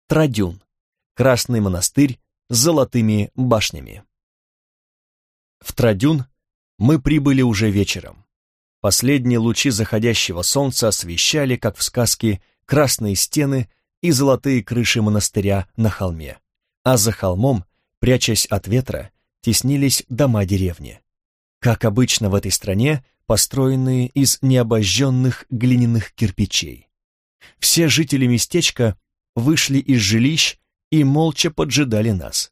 Традюн, красный монастырь с золотыми башнями. В Традюн мы прибыли уже вечером. Последние лучи заходящего солнца освещали, как в сказке, красные стены и золотые крыши монастыря на холме, а за холмом, прячась от ветра, теснились дома деревни. Как обычно в этой стране, построенные из необожженных глиняных кирпичей. Все жители местечка вышли из жилищ и молча поджидали нас.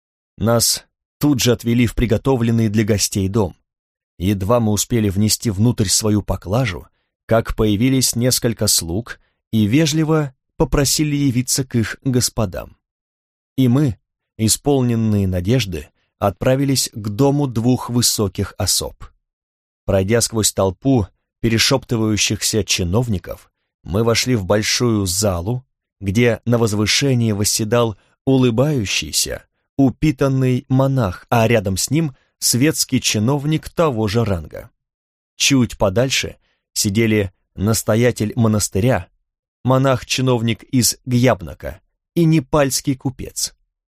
Нас тут же отвели в приготовленный для гостей дом. Едва мы успели внести внутрь свою поклажу, как появились несколько слуг и вежливо попросили явиться к их господам. И мы, исполненные надежды, отправились к дому двух высоких особ. Пройдя сквозь толпу перешептывающихся чиновников, мы вошли в большую залу, где на возвышении восседал улыбающийся, упитанный монах, а рядом с ним светский чиновник того же ранга. Чуть подальше сидели настоятель монастыря, монах-чиновник из Гьябнака и непальский купец.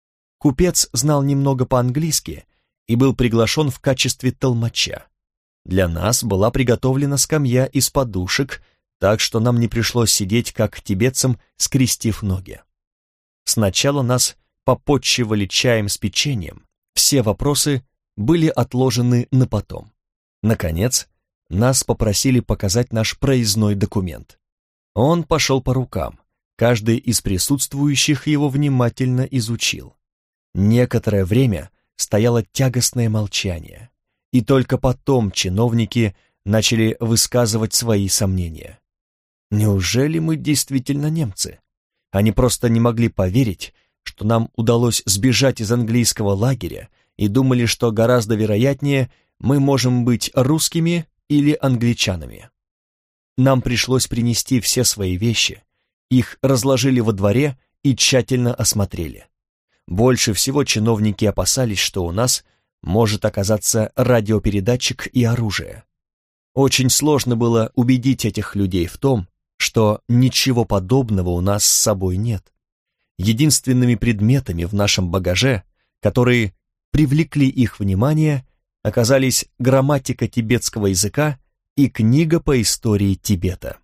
Купец знал немного по-английски и был приглашен в качестве толмача. Для нас была приготовлена скамья из подушек, так что нам не пришлось сидеть, как тибетцам, скрестив ноги. Сначала нас попотчевали чаем с печеньем, все вопросы были отложены на потом. Наконец, нас попросили показать наш проездной документ. Он пошел по рукам, каждый из присутствующих его внимательно изучил. Некоторое время стояло тягостное молчание, и только потом чиновники начали высказывать свои сомнения. Неужели мы действительно немцы? Они просто не могли поверить, что нам удалось сбежать из английского лагеря, и думали, что гораздо вероятнее мы можем быть русскими или англичанами. Нам пришлось принести все свои вещи, их разложили во дворе и тщательно осмотрели. Больше всего чиновники опасались, что у нас может оказаться радиопередатчик и оружие. Очень сложно было убедить этих людей в том, что ничего подобного у нас с собой нет. Единственными предметами в нашем багаже, которые привлекли их внимание, оказались грамматика тибетского языка и книга по истории Тибета.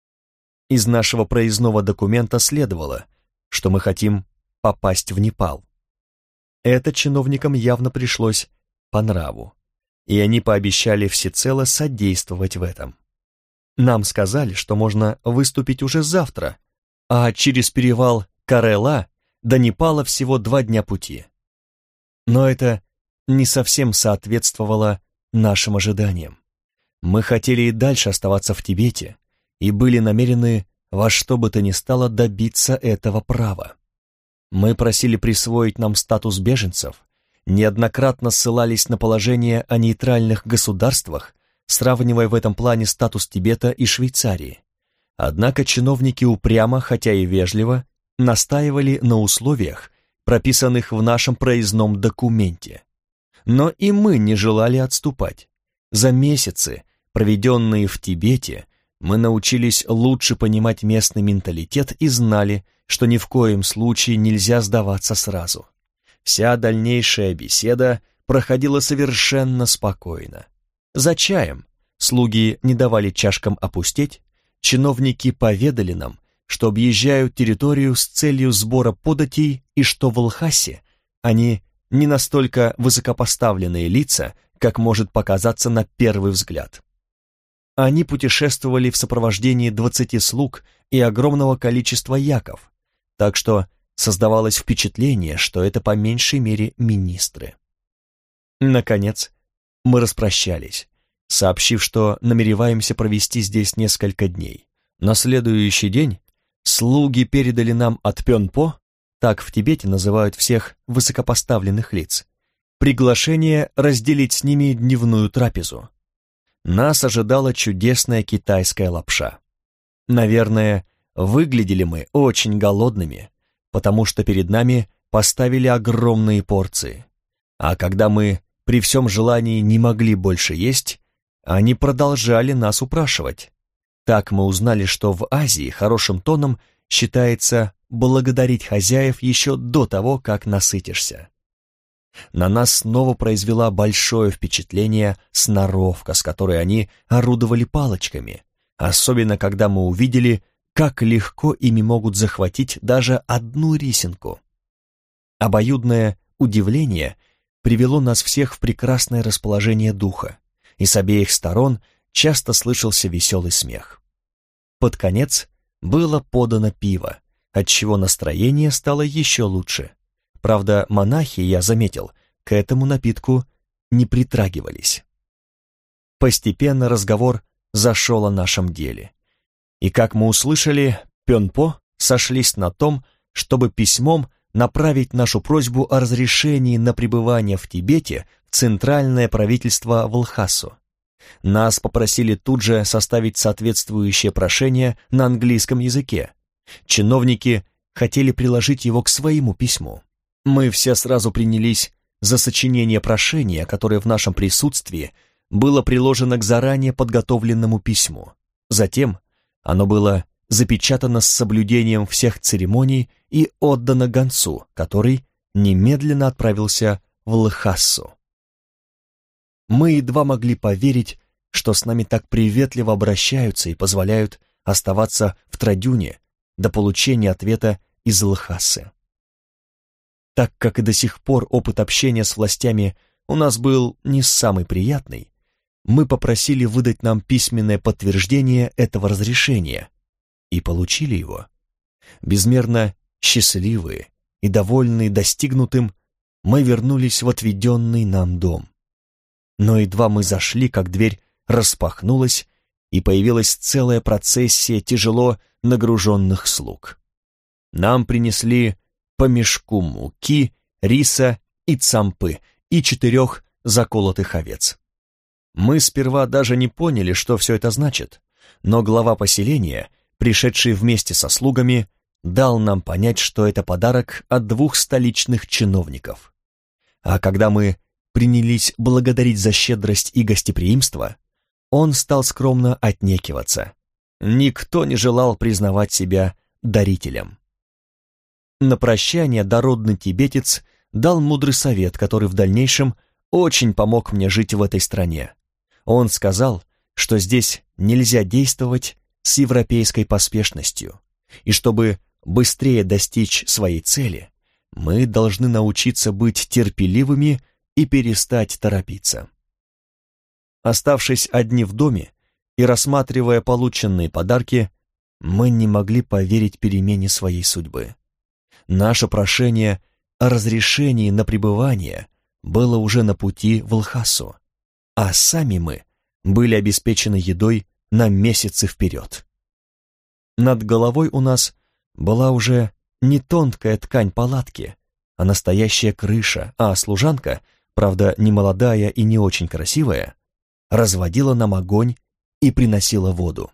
Из нашего проездного документа следовало, что мы хотим попасть в Непал. Это чиновникам явно пришлось по нраву, и они пообещали всецело содействовать в этом. Нам сказали, что можно выступить уже завтра, а через перевал Карела до Непала всего 2 дня пути. Но это не совсем соответствовало нашим ожиданиям. Мы хотели и дальше оставаться в Тибете и были намерены во что бы то ни стало добиться этого права. Мы просили присвоить нам статус беженцев, неоднократно ссылались на положение о нейтральных государствах, сравнивая в этом плане статус Тибета и Швейцарии. Однако чиновники упрямо, хотя и вежливо, настаивали на условиях, прописанных в нашем проездном документе. Но и мы не желали отступать. За месяцы, проведенные в Тибете, мы научились лучше понимать местный менталитет и знали, что ни в коем случае нельзя сдаваться сразу. Вся дальнейшая беседа проходила совершенно спокойно. За чаем слуги не давали чашкам опустеть, чиновники поведали нам, что объезжают территорию с целью сбора податей и что в Лхасе они не настолько высокопоставленные лица, как может показаться на первый взгляд. Они путешествовали в сопровождении 20 слуг и огромного количества яков, так что создавалось впечатление, что это по меньшей мере министры. Наконец, мы распрощались, сообщив, что намереваемся провести здесь несколько дней. На следующий день слуги передали нам от Пёнпо, так в Тибете называют всех высокопоставленных лиц, приглашение разделить с ними дневную трапезу. Нас ожидала чудесная китайская лапша. Наверное, выглядели мы очень голодными, потому что перед нами поставили огромные порции. А когда мы при всем желании не могли больше есть, они продолжали нас упрашивать. Так мы узнали, что в Азии хорошим тоном считается благодарить хозяев еще до того, как насытишься. На нас снова произвела большое впечатление сноровка, с которой они орудовали палочками, особенно когда мы увидели, как легко ими могут захватить даже одну рисинку. Обоюдное удивление привело нас всех в прекрасное расположение духа, и с обеих сторон часто слышался веселый смех. Под конец было подано пиво, отчего настроение стало еще лучше. Правда, монахи, я заметил, к этому напитку не притрагивались. Постепенно разговор зашел о нашем деле. И, как мы услышали, Пёнпо сошлись на том, чтобы письмом направить нашу просьбу о разрешении на пребывание в Тибете в центральное правительство в Лхасу. Нас попросили тут же составить соответствующее прошение на английском языке. Чиновники хотели приложить его к своему письму. Мы все сразу принялись за сочинение прошения, которое в нашем присутствии было приложено к заранее подготовленному письму. Затем оно было запечатано с соблюдением всех церемоний и отдано гонцу, который немедленно отправился в Лхасу. Мы едва могли поверить, что с нами так приветливо обращаются и позволяют оставаться в Традюне до получения ответа из Лхасы. Так как и до сих пор опыт общения с властями у нас был не самый приятный, мы попросили выдать нам письменное подтверждение этого разрешения и получили его. Безмерно счастливые и довольные достигнутым, мы вернулись в отведенный нам дом. Но едва мы зашли, как дверь распахнулась, и появилась целая процессия тяжело нагруженных слуг. Нам принесли по мешку муки, риса и цампы и 4 заколотых овец. Мы сперва даже не поняли, что все это значит, но глава поселения, пришедший вместе со слугами, дал нам понять, что это подарок от 2 столичных чиновников. А когда мы принялись благодарить за щедрость и гостеприимство, он стал скромно отнекиваться. Никто не желал признавать себя дарителем. На прощание дородный тибетец дал мудрый совет, который в дальнейшем очень помог мне жить в этой стране. Он сказал, что здесь нельзя действовать с европейской поспешностью, и чтобы быстрее достичь своей цели, мы должны научиться быть терпеливыми и перестать торопиться. Оставшись одни в доме и рассматривая полученные подарки, мы не могли поверить перемене своей судьбы. Наше прошение о разрешении на пребывание было уже на пути в Лхасу, а сами мы были обеспечены едой на месяцы вперед. Над головой у нас была уже не тонкая ткань палатки, а настоящая крыша, а служанка, правда, не молодая и не очень красивая, разводила нам огонь и приносила воду.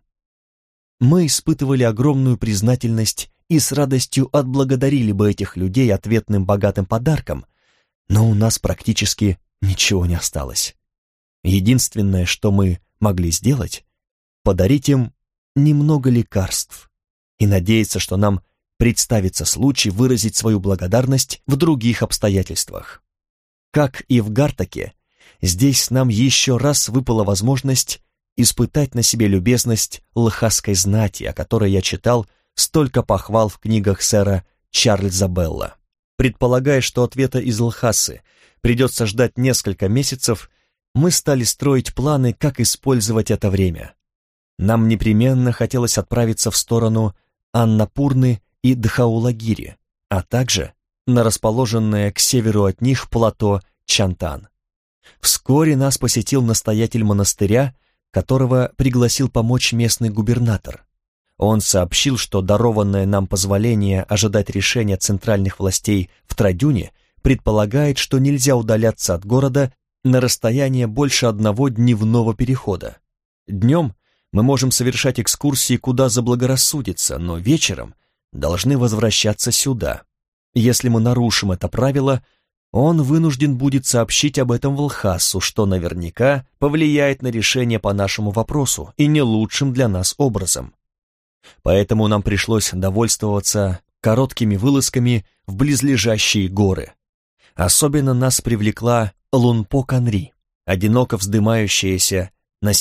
Мы испытывали огромную признательность и с радостью отблагодарили бы этих людей ответным богатым подарком, но у нас практически ничего не осталось. Единственное, что мы могли сделать, подарить им немного лекарств и надеяться, что нам представится случай выразить свою благодарность в других обстоятельствах. Как и в Гартаке, здесь нам еще раз выпала возможность испытать на себе любезность лхасской знати, о которой я читал столько похвал в книгах сэра Чарльза Белла. Предполагая, что ответа из Лхасы придется ждать несколько месяцев, мы стали строить планы, как использовать это время. Нам непременно хотелось отправиться в сторону Аннапурны и Дхаулагири, а также на расположенное к северу от них плато Чантан. Вскоре нас посетил настоятель монастыря, которого пригласил помочь местный губернатор. Он сообщил, что дарованное нам позволение ожидать решения центральных властей в Традюне предполагает, что нельзя удаляться от города на расстояние больше 1 дневного перехода. Днем мы можем совершать экскурсии куда заблагорассудится, но вечером должны возвращаться сюда. Если мы нарушим это правило, он вынужден будет сообщить об этом в Лхасу, что наверняка повлияет на решение по нашему вопросу и не лучшим для нас образом. Поэтому нам пришлось довольствоваться короткими вылазками в близлежащие горы. Особенно нас привлекла Лунпо-Канри, одиноко вздымающаяся на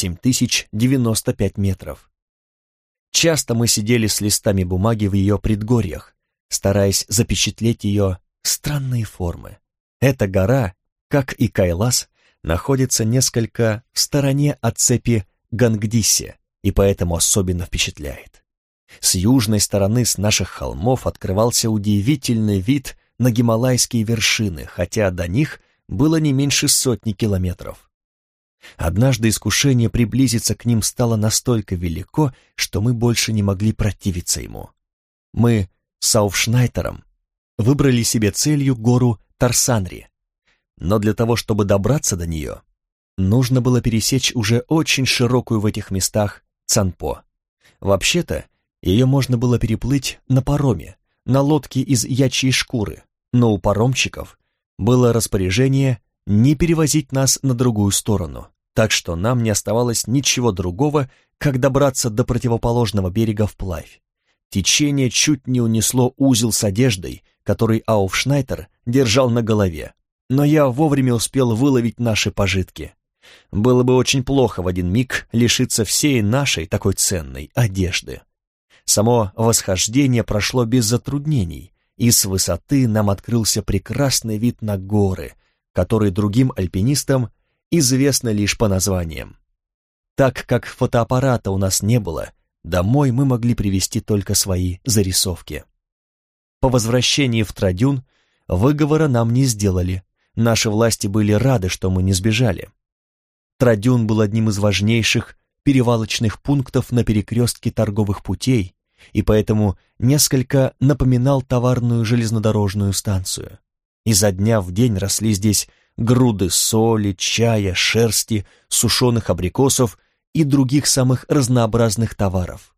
7095 метров. Часто мы сидели с листами бумаги в ее предгорьях, стараясь запечатлеть ее странные формы. Эта гора, как и Кайлас, находится несколько в стороне от цепи Гангдиси и поэтому особенно впечатляет. С южной стороны с наших холмов открывался удивительный вид на гималайские вершины, хотя до них было не меньше 100 километров. Однажды искушение приблизиться к ним стало настолько велико, что мы больше не могли противиться ему. Мы с Ауфшнайтером выбрали себе целью гору Тарсанри, но для того, чтобы добраться до нее, нужно было пересечь уже очень широкую в этих местах Цанпо. Вообще-то, ее можно было переплыть на пароме, на лодке из ячьей шкуры, но у паромщиков было распоряжение не перевозить нас на другую сторону, так что нам не оставалось ничего другого, как добраться до противоположного берега вплавь. Течение чуть не унесло узел с одеждой, который Ауфшнайтер держал на голове, но я вовремя успел выловить наши пожитки. Было бы очень плохо в один миг лишиться всей нашей такой ценной одежды. Само восхождение прошло без затруднений, и с высоты нам открылся прекрасный вид на горы, который другим альпинистам известно лишь по названиям. Так как фотоаппарата у нас не было, домой мы могли привезти только свои зарисовки. По возвращении в Традюн выговора нам не сделали, наши власти были рады, что мы не сбежали. Традюн был одним из важнейших перевалочных пунктов на перекрестке торговых путей и поэтому несколько напоминал товарную железнодорожную станцию. Изо дня в день росли здесь груды соли, чая, шерсти, сушеных абрикосов и других самых разнообразных товаров.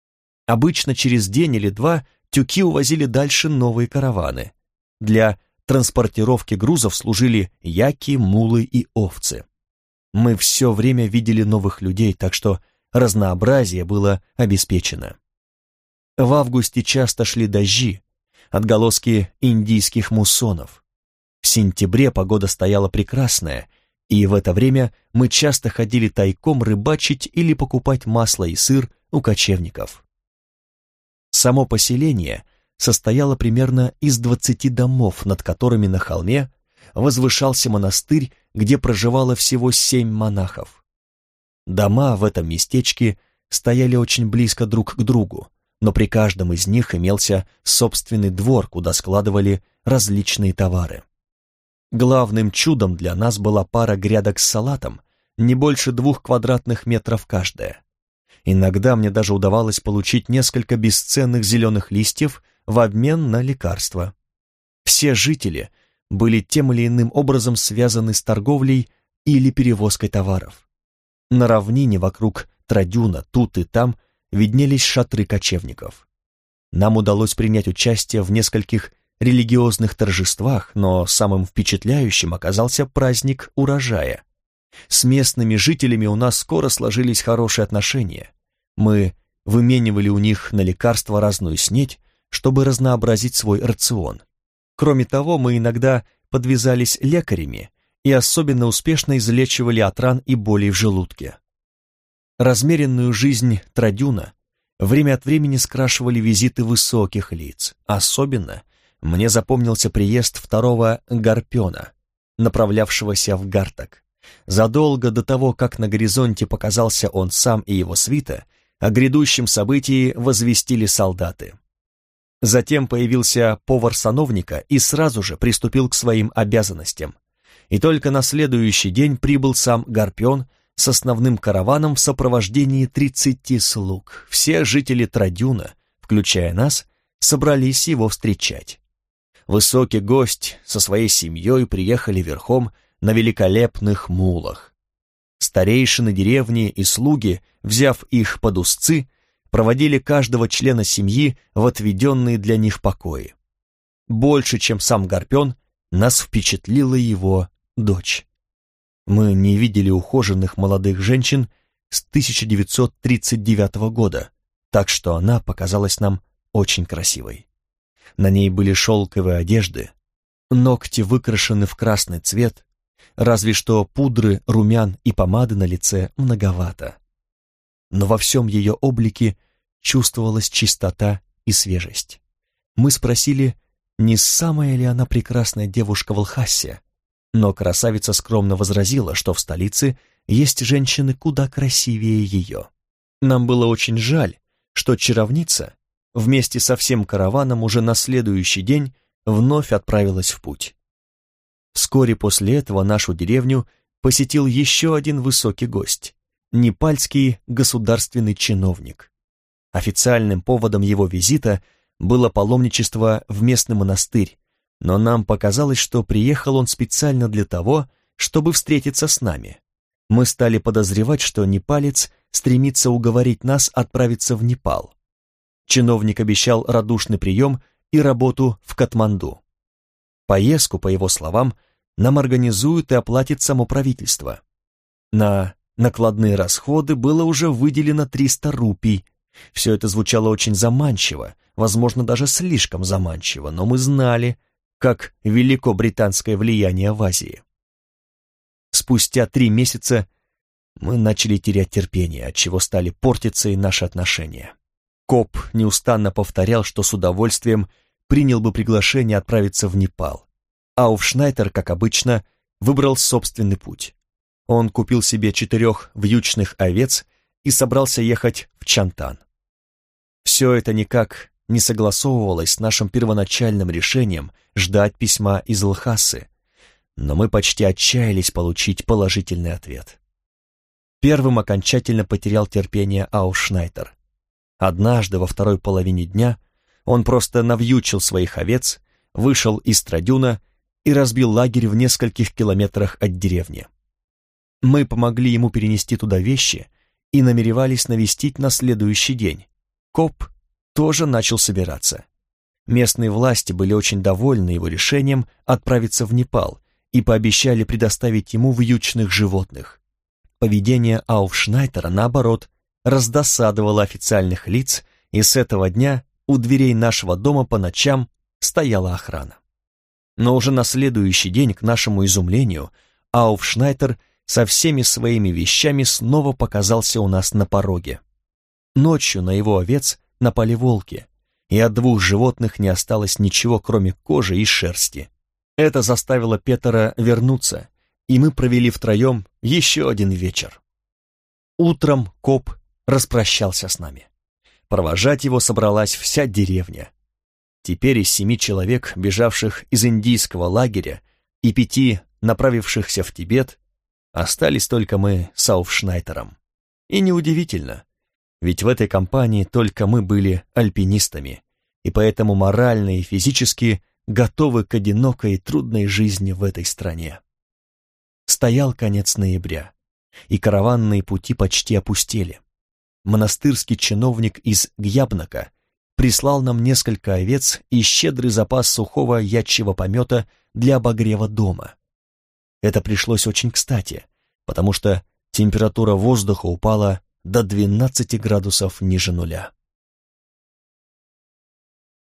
Обычно через день или два тюки увозили дальше новые караваны. Для транспортировки грузов служили яки, мулы и овцы. Мы все время видели новых людей, так что разнообразие было обеспечено. В августе часто шли дожди, отголоски индийских муссонов. В сентябре погода стояла прекрасная, и в это время мы часто ходили тайком рыбачить или покупать масло и сыр у кочевников. Само поселение состояло примерно из 20 домов, над которыми на холме возвышался монастырь, где проживало всего 7 монахов. Дома в этом местечке стояли очень близко друг к другу, но при каждом из них имелся собственный двор, куда складывали различные товары. Главным чудом для нас была пара грядок с салатом, не больше 2 квадратных метров каждая. Иногда мне даже удавалось получить несколько бесценных зеленых листьев в обмен на лекарства. Все жители были тем или иным образом связаны с торговлей или перевозкой товаров. На равнине вокруг Традюна тут и там виднелись шатры кочевников. Нам удалось принять участие в нескольких религиозных торжествах, но самым впечатляющим оказался праздник урожая. С местными жителями у нас скоро сложились хорошие отношения. Мы выменивали у них на лекарства разную снеть, чтобы разнообразить свой рацион. Кроме того, мы иногда подвязались лекарями и особенно успешно излечивали от ран и болей в желудке. Размеренную жизнь Традюна время от времени скрашивали визиты высоких лиц. Особенно мне запомнился приезд второго Гарпена, направлявшегося в Гартак. Задолго до того, как на горизонте показался он сам и его свита, о грядущем событии возвестили солдаты. Затем появился повар сановника и сразу же приступил к своим обязанностям. И только на следующий день прибыл сам Гарпен с основным караваном в сопровождении 30 слуг. Все жители Традюна, включая нас, собрались его встречать. Высокий гость со своей семьей приехали верхом на великолепных мулах. Старейшины деревни и слуги, взяв их под узцы, проводили каждого члена семьи в отведенные для них покои. Больше, чем сам Гарпен, нас впечатлила его дочь. Мы не видели ухоженных молодых женщин с 1939 года, так что она показалась нам очень красивой. На ней были шелковые одежды, ногти выкрашены в красный цвет, разве что пудры, румян и помады на лице многовато. Но во всем ее облике чувствовалась чистота и свежесть. Мы спросили, не самая ли она прекрасная девушка в Лхасе, но красавица скромно возразила, что в столице есть женщины куда красивее ее. Нам было очень жаль, что чаровница вместе со всем караваном уже на следующий день вновь отправилась в путь. Вскоре после этого нашу деревню посетил еще один высокий гость — непальский государственный чиновник. Официальным поводом его визита было паломничество в местный монастырь, но нам показалось, что приехал он специально для того, чтобы встретиться с нами. Мы стали подозревать, что непалец стремится уговорить нас отправиться в Непал. Чиновник обещал радушный прием и работу в Катманду. Поездку, по его словам, нам организуют и оплатит само правительство. На накладные расходы было уже выделено 300 рупий. Все это звучало очень заманчиво, возможно, даже слишком заманчиво, но мы знали, как велико британское влияние в Азии. Спустя 3 месяца мы начали терять терпение, отчего стали портиться и наши отношения. Коп неустанно повторял, что с удовольствием принял бы приглашение отправиться в Непал. Ауфшнайтер, как обычно, выбрал собственный путь. Он купил себе 4 вьючных овец и собрался ехать в Чантан. Все это никак не согласовывалось с нашим первоначальным решением ждать письма из Лхасы, но мы почти отчаялись получить положительный ответ. Первым окончательно потерял терпение Ауфшнайтер. Однажды во второй половине дня он просто навьючил своих овец, вышел из Традюна и разбил лагерь в нескольких километрах от деревни. Мы помогли ему перенести туда вещи и намеревались навестить на следующий день. Коп тоже начал собираться. Местные власти были очень довольны его решением отправиться в Непал и пообещали предоставить ему вьючных животных. Поведение Ауфшнайтера, наоборот, раздосадовало официальных лиц, и с этого дня у дверей нашего дома по ночам стояла охрана. Но уже на следующий день, к нашему изумлению, Ауфшнайтер со всеми своими вещами снова показался у нас на пороге. Ночью на его овец напали волки, и от 2 животных не осталось ничего, кроме кожи и шерсти. Это заставило Петера вернуться, и мы провели втроем еще один вечер. Утром коп распрощался с нами. Провожать его собралась вся деревня. Теперь из 7 человек, бежавших из индийского лагеря, и 5, направившихся в Тибет, остались только мы с Ауфшнайтером. И неудивительно, ведь в этой компании только мы были альпинистами, и поэтому морально и физически готовы к одинокой и трудной жизни в этой стране. Стоял конец ноября, и караванные пути почти опустели. Монастырский чиновник из Гьябнака прислал нам несколько овец и щедрый запас сухого ячьего помета для обогрева дома. Это пришлось очень кстати, потому что температура воздуха упала до 12 градусов ниже нуля.